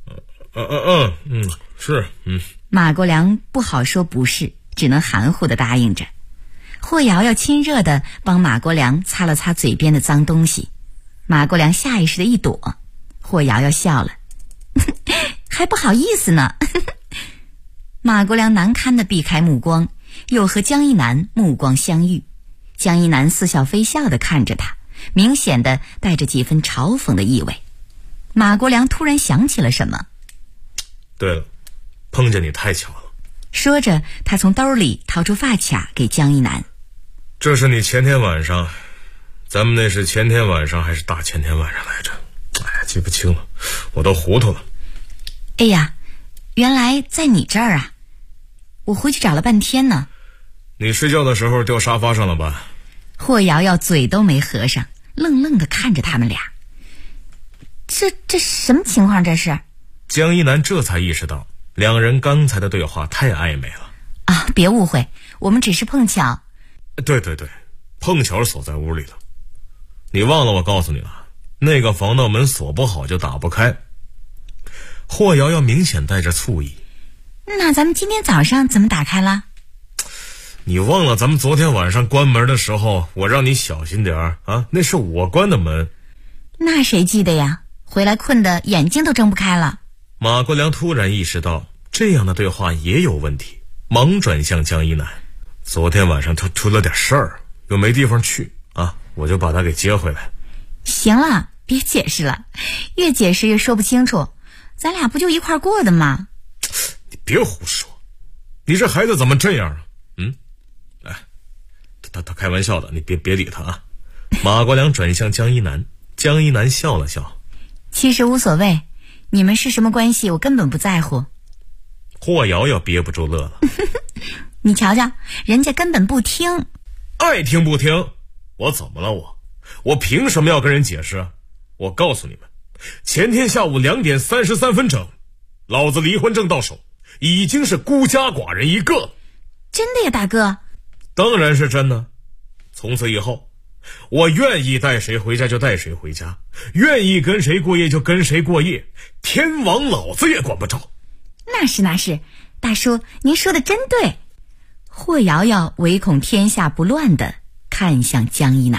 Speaker 14: 是。”
Speaker 5: 马国良不好说不是，只能含糊地答应着。霍瑶瑶亲热地帮马国良擦了擦嘴边的脏东西，马国良下意识地一躲。霍瑶瑶笑了：“还不好意思呢。”马国良难堪地避开目光，又和江一南目光相遇。江一南似笑非笑地看着他，明显地带着几分嘲讽的意味。马国良突然想起了什么：“
Speaker 14: 对了，碰见你太巧了。”
Speaker 5: 说着，他从兜里掏出发卡给江一南：“
Speaker 14: 这是你前天晚上，咱们那是前天晚上还是大前天晚上来着？哎呀，记不清了，我都糊涂了。”“
Speaker 5: 哎呀，原来在你这儿啊！我回去找了半天呢。”“
Speaker 14: 你睡觉的时候掉沙发上了吧？”
Speaker 5: 霍瑶瑶嘴都没合上，愣愣地看着他们俩。这什么情况这是？
Speaker 14: 江一南这才意识到两人刚才的对话太暧昧了。
Speaker 5: 啊，别误会，我们只是碰巧。
Speaker 14: 对，碰巧锁在屋里了。你忘了我告诉你了，那个防盗门锁不好就打不开。霍瑶瑶明显带着醋意。
Speaker 5: 那咱们今天早上怎么打开了？
Speaker 14: 你忘了咱们昨天晚上关门的时候，我让你小心点儿啊，那是我关的门。
Speaker 5: 那谁记得呀？回来困得眼睛都睁不开了。
Speaker 14: 马国良突然意识到这样的对话也有问题，忙转向江一南：“昨天晚上他出了点事儿，又没地方去啊，我就把他给接回来。”“
Speaker 5: 行了，别解释了，越解释越说不清楚。咱俩不就一块过的吗？”“
Speaker 14: 你别胡说，你这孩子怎么这样啊？”“来，他开玩笑的，你别理他啊。”马国良转向江一南，江一南笑了笑：“
Speaker 5: 其实无所谓，你们是什么关系我根本不在乎。”
Speaker 14: 霍瑶瑶憋不住乐了：“
Speaker 5: 你瞧瞧，人家根本不听。”“
Speaker 14: 爱听不听？我怎么了？我凭什么要跟人解释？我告诉你们，前天下午2点33分整，老子离婚证到手，已经是孤家寡人一个了。”“
Speaker 5: 真的呀，大哥？”“
Speaker 14: 当然是真的。从此以后，我愿意带谁回家就带谁回家，愿意跟谁过夜就跟谁过夜，天王老子也管不着。”“
Speaker 5: 那是，大叔您说的真对。”霍瑶瑶唯恐天下不乱地看向江一南。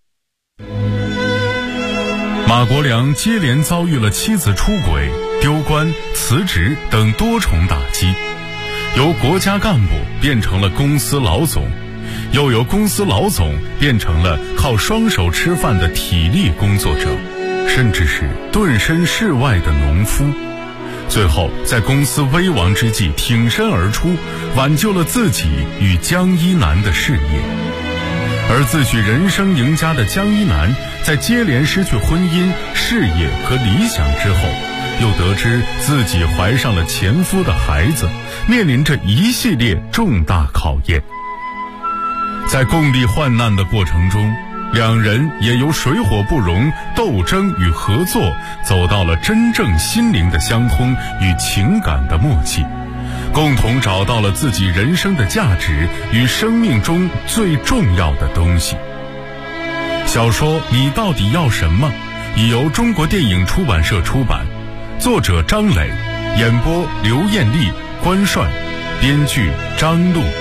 Speaker 2: 马国良接连遭遇了妻子出轨、丢官、辞职等多重打击，由国家干部变成了公司老总，又由公司老总变成了靠双手吃饭的体力工作者，甚至是顿身事外的农夫。最后在公司危亡之际挺身而出，挽救了自己与江一南的事业。而自诩人生赢家的江一南，在接连失去婚姻、事业和理想之后，又得知自己怀上了前夫的孩子，面临着一系列重大考验。在共历患难的过程中，两人也由水火不容、斗争与合作，走到了真正心灵的相通与情感的默契，共同找到了自己人生的价值与生命中最重要的东西。小说《你到底要什么》已由中国电影出版社出版，作者张磊，演播刘艳丽、关帅，编剧张璐。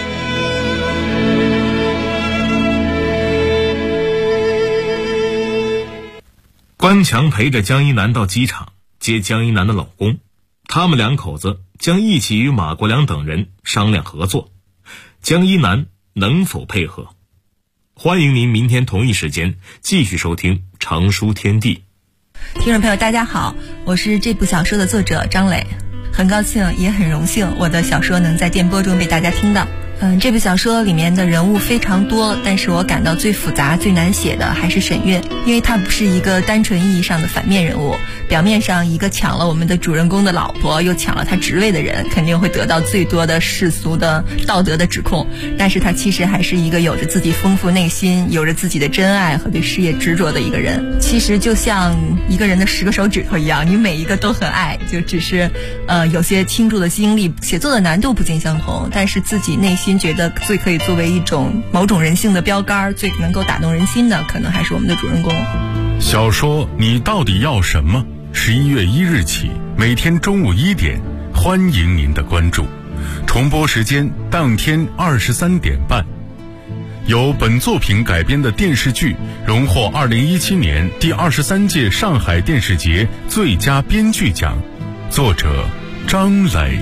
Speaker 14: 关强陪着江一南到机场接江一南的老公，他们两口子将一起与马国良等人商量合作，江一南能否配合？欢迎您明天同一时间继续收听长书天地。
Speaker 15: 听众朋友大家好，我是这部小说的作者张磊，很高兴也很荣幸我的小说能在电波中被大家听到。 这部小说里面的人物非常多，但是我感到最复杂最难写的还是沈月，因为她不是一个单纯意义上的反面人物。表面上一个抢了我们的主人公的老婆又抢了他职位的人，肯定会得到最多的世俗的道德的指控，但是他其实还是一个有着自己丰富内心，有着自己的真爱和对事业执着的一个人。其实就像一个人的10个手指头一样，你每一个都很爱，就只是有些倾注的精力，写作的难度不尽相同，但是自己内心觉得最可以作为一种某种人性的标杆，最能够打动人心的，可能还是我们的主人公。
Speaker 2: 小说你到底要什么？11月1日起，每天中午1点，欢迎您的关注。重播时间当天23点半。由本作品改编的电视剧荣获2017年第23届上海电视节最佳编剧奖，作者张磊。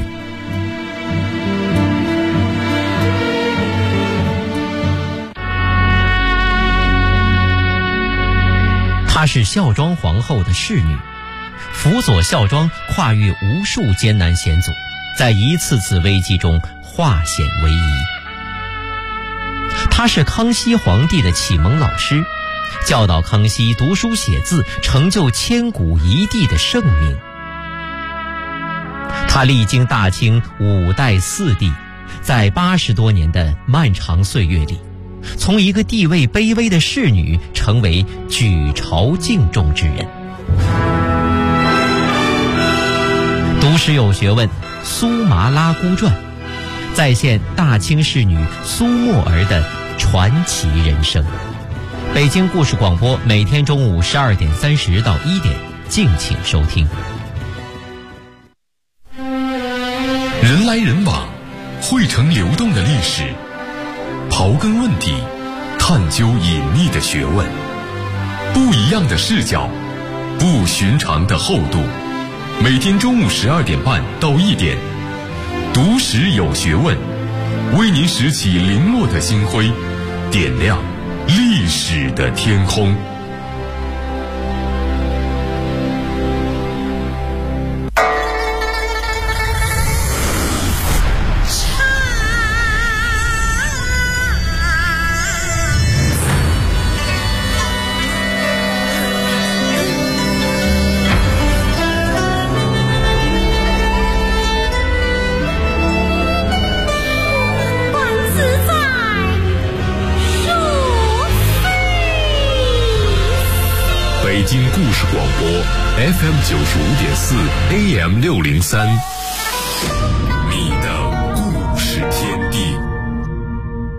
Speaker 3: 她是孝庄皇后的侍女，辅佐孝庄跨越无数艰难险阻，在一次次危机中化险为夷。她是康熙皇帝的启蒙老师，教导康熙读书写字，成就千古一帝的盛名。她历经大清5代4帝，在80多年的漫长岁月里，从一个地位卑微的侍女成为举朝敬重之人。读史有学问，苏麻拉姑传再现大清侍女苏沫儿的传奇人生。北京故事广播每天中午12点30到1点，敬请收听。
Speaker 13: 人来人往，汇成流动的历史，刨根问底，探究隐秘的学问，不一样的视角，不寻常的厚度。每天中午12点半到1点，读史有学问，为您拾起零落的星辉，点亮历史的天空。
Speaker 2: 北京故事广播 FM 95.4 AM 603，你的